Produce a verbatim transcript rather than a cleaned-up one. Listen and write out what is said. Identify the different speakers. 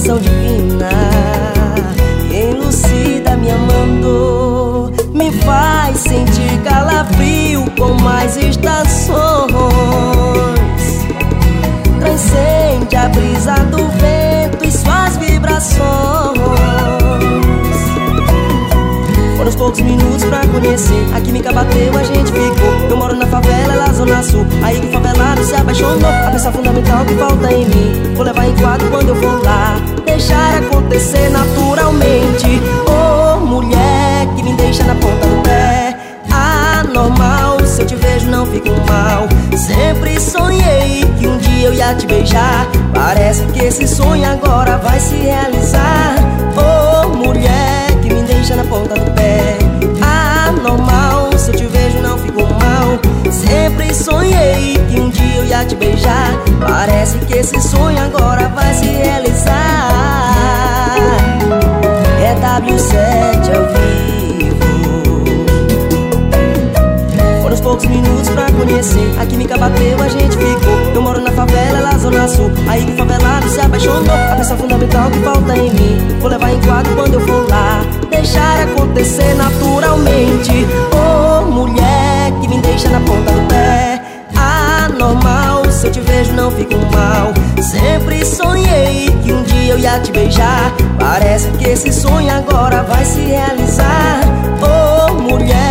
Speaker 1: emoção divina que elucida me amando, me faz sentir calafrio com mais estações, transcende a brisa do vento e suas vibrações. Foram os poucos minutos pra conhecer, a química bateu, a gente ficou. Eu moro na favela, ela zona sul, aí que o favelado se apaixonou. A peça fundamental que falta em mim, vou levar em quadro quando eu for lá, deixar acontecer naturalmente. Oh, mulher que me deixa na ponta do pé, anormal, se eu te vejo não fico mal. Sempre sonhei que um dia eu ia te beijar, parece que esse sonho agora vai se realizar. Oh, mulher que me deixa na ponta do pé, anormal, se eu te vejo não fico mal. Sempre sonhei que um dia eu ia te beijar, parece que esse sonho agora vai se realizar. É W sete ao vivo. Foram os poucos minutos pra conhecer, a química bateu, a gente ficou. Eu moro na favela, ela zona sul, aí que o favelado se apaixonou. A peça fundamental que falta em mim, vou levar em quadro quando eu for lá, deixar acontecer naturalmente. Oh, mulher que me deixa na ponta do pé, anormal, se eu te vejo não fico mal. Sempre sonhei que um dia eu ia te beijar, parece que esse sonho agora vai se realizar. Oh, mulher